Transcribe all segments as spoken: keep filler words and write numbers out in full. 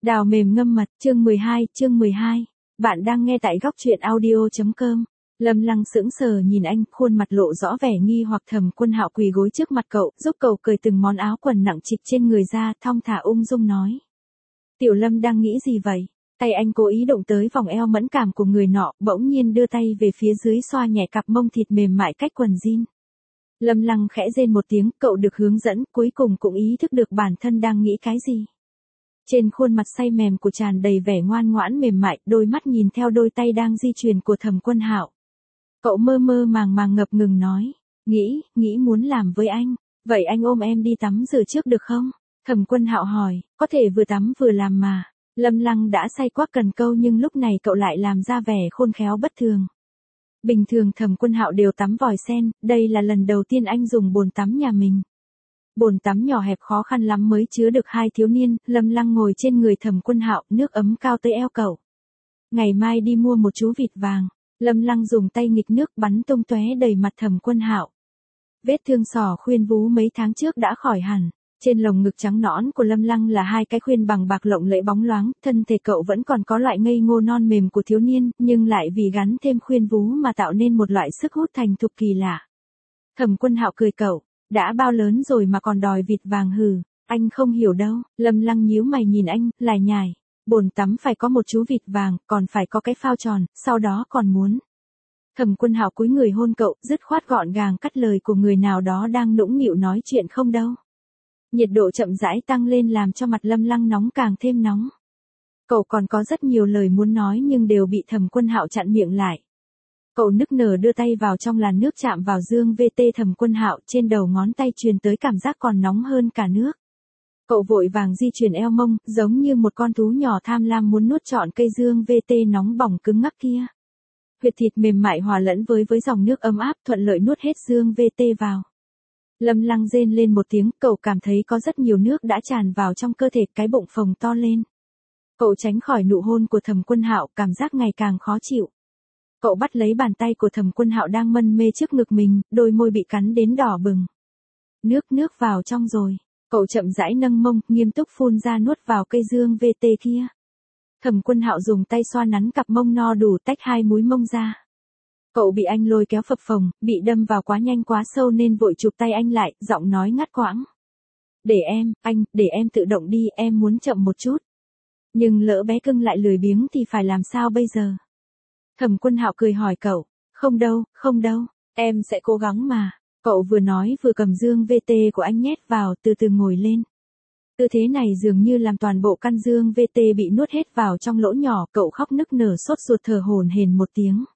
Đào mềm ngâm mật, chương mười hai, chương mười hai. Bạn đang nghe tại góc truyện audio.com. Lâm Lăng sững sờ nhìn anh, khuôn mặt lộ rõ vẻ nghi hoặc. Thẩm Quân Hạo quỳ gối trước mặt cậu, giúp cậu cởi từng món áo quần nặng trịch trên người ra, thong thả ung dung nói. Tiểu Lâm đang nghĩ gì vậy? Tay anh cố ý động tới vòng eo mẫn cảm của người nọ, bỗng nhiên đưa tay về phía dưới xoa nhẹ cặp mông thịt mềm mại cách quần jean. Lâm Lăng khẽ rên một tiếng, cậu được hướng dẫn, cuối cùng cũng ý thức được bản thân đang nghĩ cái gì. Trên khuôn mặt say mềm của tràn đầy vẻ ngoan ngoãn mềm mại, đôi mắt nhìn theo đôi tay đang di chuyển của Thẩm Quân Hạo. Cậu mơ mơ màng màng ngập ngừng nói, nghĩ, nghĩ muốn làm với anh, vậy anh ôm em đi tắm rửa trước được không? Thẩm Quân Hạo hỏi, có thể vừa tắm vừa làm mà. Lâm Lăng đã say quá cần câu nhưng lúc này cậu lại làm ra vẻ khôn khéo bất thường. Bình thường Thẩm Quân Hạo đều tắm vòi sen, đây là lần đầu tiên anh dùng bồn tắm nhà mình. Bồn tắm nhỏ hẹp khó khăn lắm mới chứa được hai thiếu niên. Lâm Lăng ngồi trên người Thẩm Quân Hạo, nước ấm cao tới eo cậu. Ngày mai đi mua một chú vịt vàng. Lâm Lăng dùng tay nghịch nước bắn tung tóe đầy mặt Thẩm Quân Hạo. Vết thương sỏ khuyên vú mấy tháng trước đã khỏi hẳn. Trên lồng ngực trắng nõn của Lâm Lăng là hai cái khuyên bằng bạc lộng lẫy bóng loáng, thân thể cậu vẫn còn có loại ngây ngô non mềm của thiếu niên, nhưng lại vì gắn thêm khuyên vú mà tạo nên một loại sức hút thành thục kỳ lạ. Thẩm Quân Hạo cười cậu, đã bao lớn rồi mà còn đòi vịt vàng hừ, anh không hiểu đâu. Lâm Lăng nhíu mày nhìn anh, lải nhải, bồn tắm phải có một chú vịt vàng, còn phải có cái phao tròn, sau đó còn muốn. Thẩm Quân Hạo cúi người hôn cậu, dứt khoát gọn gàng cắt lời của người nào đó đang nũng nịu nói chuyện không đâu. Nhiệt độ chậm rãi tăng lên làm cho mặt Lâm Lăng nóng càng thêm nóng. Cậu còn có rất nhiều lời muốn nói nhưng đều bị Thẩm Quân Hạo chặn miệng lại. Cậu nức nở đưa tay vào trong làn nước chạm vào dương vê tê Thẩm Quân Hạo, trên đầu ngón tay truyền tới cảm giác còn nóng hơn cả nước. Cậu vội vàng di chuyển eo mông, giống như một con thú nhỏ tham lam muốn nuốt trọn cây dương vê tê nóng bỏng cứng ngắc kia. Huyệt thịt mềm mại hòa lẫn với với dòng nước ấm áp thuận lợi nuốt hết dương vê tê vào. Lâm Lăng rên lên một tiếng, cậu cảm thấy có rất nhiều nước đã tràn vào trong cơ thể, cái bụng phồng to lên. Cậu tránh khỏi nụ hôn của Thẩm Quân Hạo, cảm giác ngày càng khó chịu. Cậu bắt lấy bàn tay của Thẩm Quân Hạo đang mân mê trước ngực mình, đôi môi bị cắn đến đỏ bừng. Nước nước vào trong rồi. Cậu chậm rãi nâng mông, nghiêm túc phun ra nuốt vào cây dương vê tê kia. Thẩm Quân Hạo dùng tay xoa nắn cặp mông no đủ tách hai múi mông ra. Cậu bị anh lôi kéo phập phồng, bị đâm vào quá nhanh quá sâu nên vội chụp tay anh lại, giọng nói ngắt quãng. Để em, anh, để em tự động đi, em muốn chậm một chút. Nhưng lỡ bé cưng lại lười biếng thì phải làm sao bây giờ? Thẩm Quân Hạo cười hỏi cậu, không đâu, không đâu, em sẽ cố gắng mà. Cậu vừa nói vừa cầm dương vê tê của anh nhét vào, từ từ ngồi lên. Tư thế này dường như làm toàn bộ căn dương vê tê bị nuốt hết vào trong lỗ nhỏ, cậu khóc nức nở sốt ruột thở hổn hển một tiếng.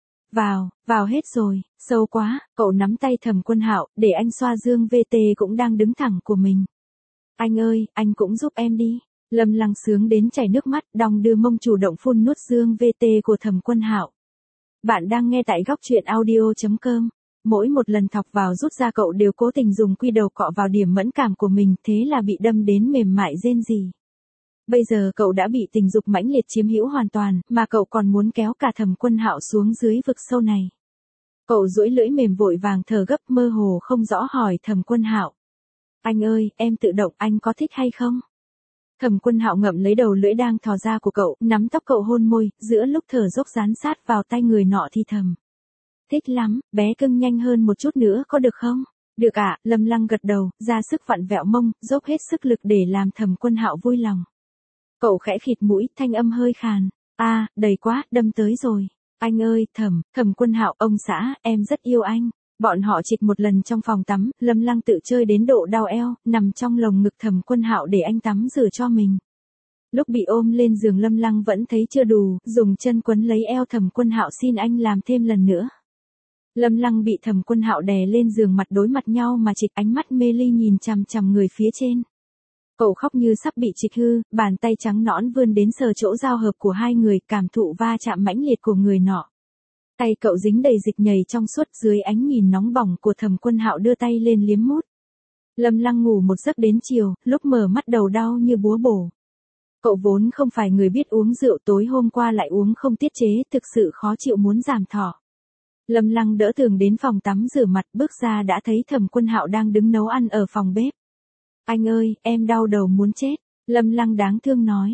Vào, vào hết rồi, sâu quá. Cậu nắm tay Thẩm Quân Hạo, để anh xoa dương vê tê cũng đang đứng thẳng của mình. Anh ơi, anh cũng giúp em đi. Lâm Lăng sướng đến chảy nước mắt, đong đưa mông chủ động phun nuốt dương vê tê của Thẩm Quân Hạo. Bạn đang nghe tại góc truyện audio.com. Mỗi một lần thọc vào rút ra cậu đều cố tình dùng quy đầu cọ vào điểm mẫn cảm của mình, thế là bị đâm đến mềm mại rên rỉ. Bây giờ cậu đã bị tình dục mãnh liệt chiếm hữu hoàn toàn, mà cậu còn muốn kéo cả Thẩm Quân Hạo xuống dưới vực sâu này. Cậu duỗi lưỡi mềm vội vàng thở gấp mơ hồ không rõ hỏi Thẩm Quân Hạo. Anh ơi, em tự động, anh có thích hay không? Thẩm Quân Hạo ngậm lấy đầu lưỡi đang thò ra của cậu, nắm tóc cậu hôn môi, giữa lúc thở dốc dán sát vào tay người nọ thì thầm. Thích lắm, bé cưng nhanh hơn một chút nữa có được không? Được ạ, à, Lâm Lăng gật đầu, ra sức vặn vẹo mông, dốc hết sức lực để làm Thẩm Quân Hạo vui lòng. Cậu khẽ khịt mũi, thanh âm hơi khàn. A, à, đầy quá, đâm tới rồi. Anh ơi, Thẩm, Thẩm Quân Hạo, ông xã, em rất yêu anh. Bọn họ trịch một lần trong phòng tắm, Lâm Lăng tự chơi đến độ đau eo, nằm trong lồng ngực Thẩm Quân Hạo để anh tắm rửa cho mình. Lúc bị ôm lên giường Lâm Lăng vẫn thấy chưa đủ, dùng chân quấn lấy eo Thẩm Quân Hạo xin anh làm thêm lần nữa. Lâm Lăng bị Thẩm Quân Hạo đè lên giường mặt đối mặt nhau mà trịch, ánh mắt mê ly nhìn chằm chằm người phía trên. Cậu khóc như sắp bị trịch hư, bàn tay trắng nõn vươn đến sờ chỗ giao hợp của hai người, cảm thụ va chạm mãnh liệt của người nọ. Tay cậu dính đầy dịch nhầy trong suốt, dưới ánh nhìn nóng bỏng của Thẩm Quân Hạo đưa tay lên liếm mút. Lâm Lăng ngủ một giấc đến chiều, lúc mở mắt đầu đau như búa bổ. Cậu vốn không phải người biết uống rượu, tối hôm qua lại uống không tiết chế, thực sự khó chịu muốn giảm thọ. Lâm Lăng đỡ tường đến phòng tắm rửa mặt, bước ra đã thấy Thẩm Quân Hạo đang đứng nấu ăn ở phòng bếp. Anh ơi, em đau đầu muốn chết. Lâm Lăng đáng thương nói.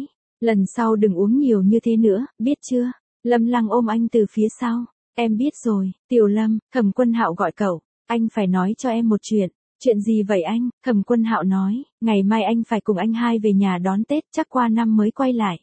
Lần sau đừng uống nhiều như thế nữa, biết chưa? Lâm Lăng ôm anh từ phía sau. Em biết rồi, Tiểu Lâm, Thẩm Quân Hạo gọi cậu, anh phải nói cho em một chuyện. Chuyện gì vậy anh? Thẩm Quân Hạo nói, ngày mai anh phải cùng anh hai về nhà đón Tết, chắc qua năm mới quay lại.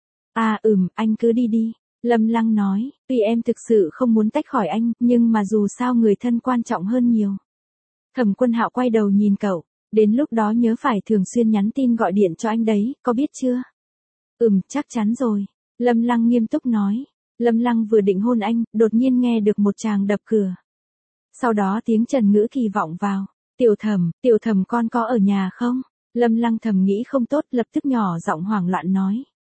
À ừm, anh cứ đi đi. Lâm Lăng nói, tuy em thực sự không muốn tách khỏi anh, nhưng mà dù sao người thân quan trọng hơn nhiều. Thẩm Quân Hạo quay đầu nhìn cậu, đến lúc đó nhớ phải thường xuyên nhắn tin gọi điện cho anh đấy, có biết chưa? Ừm, chắc chắn rồi. Lâm Lăng nghiêm túc nói. Lâm Lăng vừa định hôn anh, đột nhiên nghe được một tràng đập cửa. Sau đó tiếng Trần Ngữ Kỳ vọng vào. Tiểu Thẩm, Tiểu Thẩm con có ở nhà không? Lâm Lăng thầm nghĩ không tốt, lập tức nhỏ giọng hoảng loạn nói.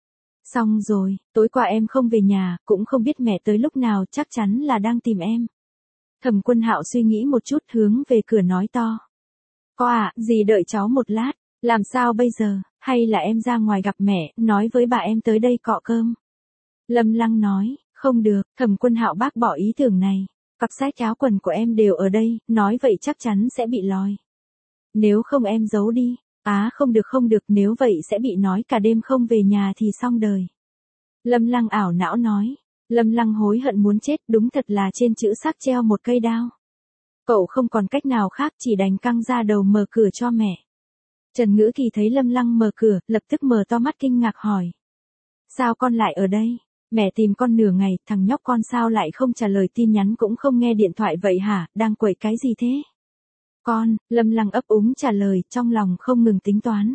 Xong rồi, tối qua em không về nhà, cũng không biết mẹ tới lúc nào, chắc chắn là đang tìm em. Thẩm Quân Hạo suy nghĩ một chút, hướng về cửa nói to. Có à, dì đợi cháu một lát, làm sao bây giờ, hay là em ra ngoài gặp mẹ, nói với bà em tới đây cọ cơm. Lâm Lăng nói, không được, Thẩm Quân Hạo bác bỏ ý tưởng này. Cặp sách áo quần của em đều ở đây, nói vậy chắc chắn sẽ bị lòi. Nếu không em giấu đi. Á à, không được không được, nếu vậy sẽ bị nói cả đêm không về nhà thì xong đời. Lâm Lăng ảo não nói. Lâm Lăng hối hận muốn chết, đúng thật là trên chữ xác treo một cây đao. Cậu không còn cách nào khác, chỉ đành căng ra đầu mở cửa cho mẹ. Trần Ngữ Kỳ thấy Lâm Lăng mở cửa, lập tức mở to mắt kinh ngạc hỏi. Sao con lại ở đây? Mẹ tìm con nửa ngày, thằng nhóc con sao lại không trả lời tin nhắn cũng không nghe điện thoại vậy hả, đang quậy cái gì thế? Con, Lâm Lăng ấp úng trả lời, trong lòng không ngừng tính toán.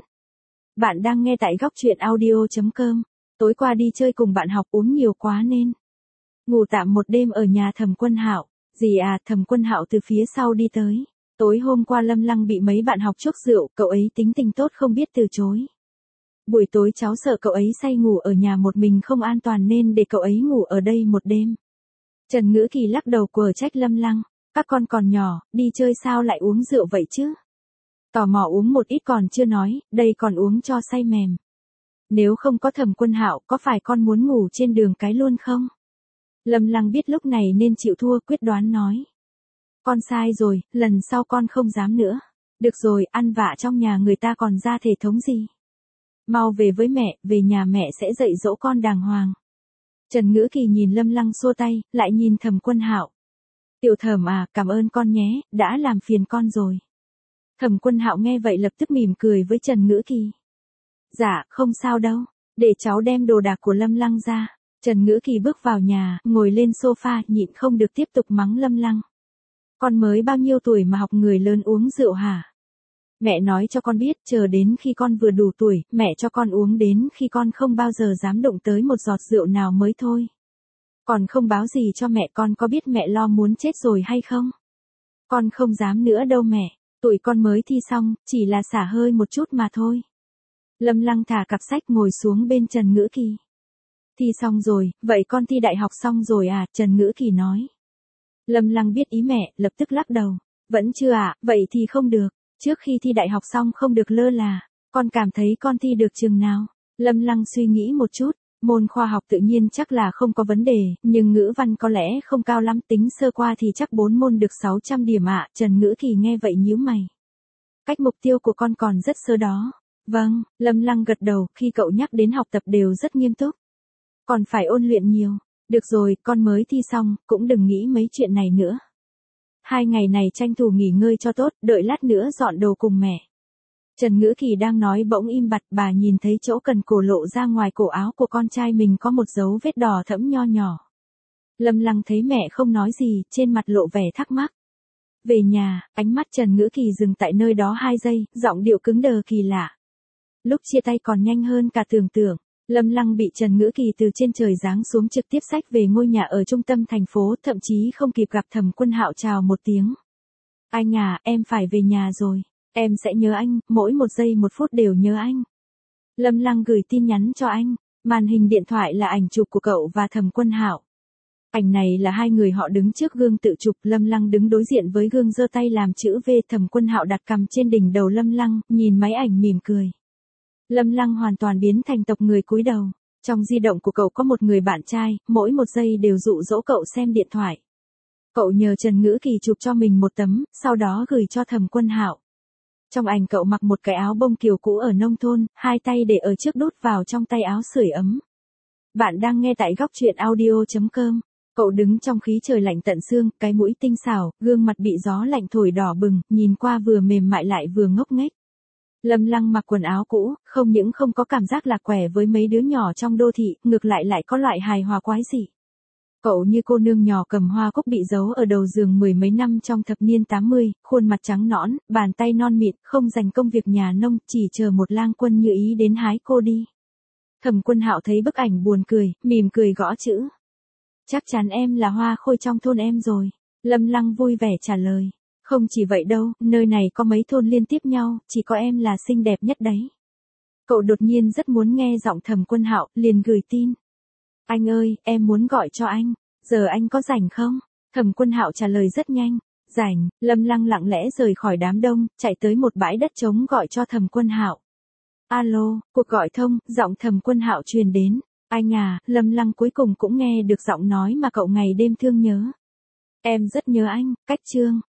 Bạn đang nghe tại góc truyện audio chấm com. Tối qua đi chơi cùng bạn học uống nhiều quá nên ngủ tạm một đêm ở nhà Thẩm Quân Hạo. Dì à, Thẩm Quân Hạo từ phía sau đi tới. Tối hôm qua Lâm Lăng bị mấy bạn học chuốc rượu, cậu ấy tính tình tốt không biết từ chối. Buổi tối cháu sợ cậu ấy say ngủ ở nhà một mình không an toàn nên để cậu ấy ngủ ở đây một đêm. Trần Ngữ Kỳ lắc đầu quở trách Lâm Lăng. Các con còn nhỏ, đi chơi sao lại uống rượu vậy chứ? Tò mò uống một ít còn chưa nói, đây còn uống cho say mềm. Nếu không có Thẩm Quân Hạo, có phải con muốn ngủ trên đường cái luôn không? Lâm Lăng biết lúc này nên chịu thua, quyết đoán nói. Con sai rồi, lần sau con không dám nữa. Được rồi, ăn vạ trong nhà người ta còn ra thể thống gì? Mau về với mẹ, về nhà mẹ sẽ dạy dỗ con đàng hoàng. Trần Ngữ Kỳ nhìn Lâm Lăng xua tay, lại nhìn Thẩm Quân Hạo. Tiểu Thẩm à, cảm ơn con nhé, đã làm phiền con rồi. Thẩm Quân Hạo nghe vậy lập tức mỉm cười với Trần Ngữ Kỳ. Dạ, không sao đâu, để cháu đem đồ đạc của Lâm Lăng ra. Trần Ngữ Kỳ bước vào nhà, ngồi lên sofa, nhịn không được tiếp tục mắng Lâm Lăng. Con mới bao nhiêu tuổi mà học người lớn uống rượu hả? Mẹ nói cho con biết, chờ đến khi con vừa đủ tuổi, mẹ cho con uống đến khi con không bao giờ dám động tới một giọt rượu nào mới thôi. Còn không báo gì cho mẹ, con có biết mẹ lo muốn chết rồi hay không? Con không dám nữa đâu mẹ, tuổi con mới thi xong, chỉ là xả hơi một chút mà thôi. Lâm Lăng thả cặp sách ngồi xuống bên Trần Ngữ Kỳ. Thi xong rồi, vậy con thi đại học xong rồi à? Trần Ngữ Kỳ nói. Lâm Lăng biết ý mẹ, lập tức lắc đầu. Vẫn chưa ạ, à, vậy thì không được. Trước khi thi đại học xong không được lơ là. Con cảm thấy con thi được trường nào? Lâm Lăng suy nghĩ một chút. Môn khoa học tự nhiên chắc là không có vấn đề, nhưng ngữ văn có lẽ không cao lắm, tính sơ qua thì chắc bốn môn được sáu trăm điểm ạ. À. Trần Ngữ Kỳ nghe vậy nhíu mày. Cách mục tiêu của con còn rất sơ đó. Vâng, Lâm Lăng gật đầu, khi cậu nhắc đến học tập đều rất nghiêm túc. Còn phải ôn luyện nhiều. Được rồi, con mới thi xong, cũng đừng nghĩ mấy chuyện này nữa. Hai ngày này tranh thủ nghỉ ngơi cho tốt, đợi lát nữa dọn đồ cùng mẹ. Trần Ngữ Kỳ đang nói bỗng im bặt, bà nhìn thấy chỗ cần cổ lộ ra ngoài cổ áo của con trai mình có một dấu vết đỏ thẫm nho nhỏ. Lâm Lăng thấy mẹ không nói gì, trên mặt lộ vẻ thắc mắc. Về nhà, ánh mắt Trần Ngữ Kỳ dừng tại nơi đó hai giây, giọng điệu cứng đờ kỳ lạ. Lúc chia tay còn nhanh hơn cả tưởng tượng. Lâm Lăng bị Trần Ngữ Kỳ từ trên trời giáng xuống trực tiếp xách về ngôi nhà ở trung tâm thành phố, thậm chí không kịp gặp Thẩm Quân Hạo chào một tiếng. Anh à, em phải về nhà rồi. Em sẽ nhớ anh, mỗi một giây một phút đều nhớ anh. Lâm Lăng gửi tin nhắn cho anh. Màn hình điện thoại là ảnh chụp của cậu và Thẩm Quân Hạo. Ảnh này là hai người họ đứng trước gương tự chụp, Lâm Lăng đứng đối diện với gương giơ tay làm chữ V, Thẩm Quân Hạo đặt cằm trên đỉnh đầu Lâm Lăng, nhìn máy ảnh mỉm cười. Lâm Lăng hoàn toàn biến thành tộc người cúi đầu. Trong di động của cậu có một người bạn trai, mỗi một giây đều dụ dỗ cậu xem điện thoại. Cậu nhờ Trần Ngữ Kỳ chụp cho mình một tấm, sau đó gửi cho Thẩm Quân Hạo. Trong ảnh cậu mặc một cái áo bông kiều cũ ở nông thôn, hai tay để ở trước đút vào trong tay áo sưởi ấm. Bạn đang nghe tại góc chuyện audio chấm com. Cậu đứng trong khí trời lạnh tận xương, cái mũi tinh xảo, gương mặt bị gió lạnh thổi đỏ bừng, nhìn qua vừa mềm mại lại vừa ngốc nghếch. Lâm Lăng mặc quần áo cũ, không những không có cảm giác lạc quẻ với mấy đứa nhỏ trong đô thị, ngược lại lại có loại hài hòa quái dị. Cậu như cô nương nhỏ cầm hoa cúc bị giấu ở đầu giường mười mấy năm trong thập niên tám mươi, khuôn mặt trắng nõn, bàn tay non mịn, không dành công việc nhà nông, chỉ chờ một lang quân như ý đến hái cô đi. Thẩm Quân Hạo thấy bức ảnh buồn cười, mỉm cười gõ chữ. Chắc chắn em là hoa khôi trong thôn em rồi. Lâm Lăng vui vẻ trả lời. Không chỉ vậy đâu, nơi này có mấy thôn liên tiếp nhau, chỉ có em là xinh đẹp nhất đấy. Cậu đột nhiên rất muốn nghe giọng Thẩm Quân Hạo, liền gửi tin. Anh ơi, em muốn gọi cho anh, giờ anh có rảnh không? Thẩm Quân Hạo trả lời rất nhanh. Rảnh. Lâm Lăng lặng lẽ rời khỏi đám đông, chạy tới một bãi đất trống gọi cho Thẩm Quân Hạo. Alo, cuộc gọi thông, giọng Thẩm Quân Hạo truyền đến. Anh à, Lâm Lăng cuối cùng cũng nghe được giọng nói mà cậu ngày đêm thương nhớ. Em rất nhớ anh, cách chương.